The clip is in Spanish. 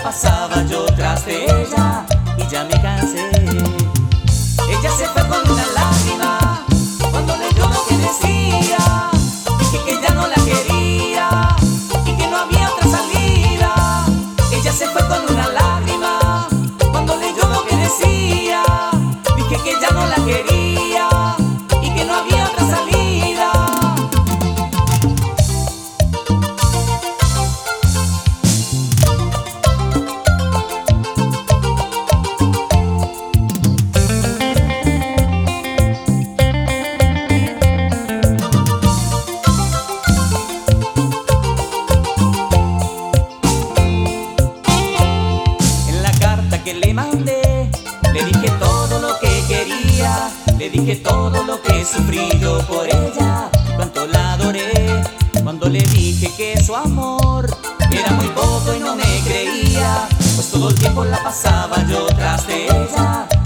pasaba yo tras de ella y ya me cansé. Ella se fue con una lágrima cuando leyó lo que decía. Dije que ya no la quería y que no había otra salida. Ella se fue con una lágrima cuando leyó lo que decía. Dije que ya no la quería y que no había otra salida. Que le mandé, le dije todo lo que quería, le dije todo lo que he sufrido por ella, cuánto la adoré. Cuando le dije que su amor era muy poco y no me creía, pues todo el tiempo la pasaba yo tras de ella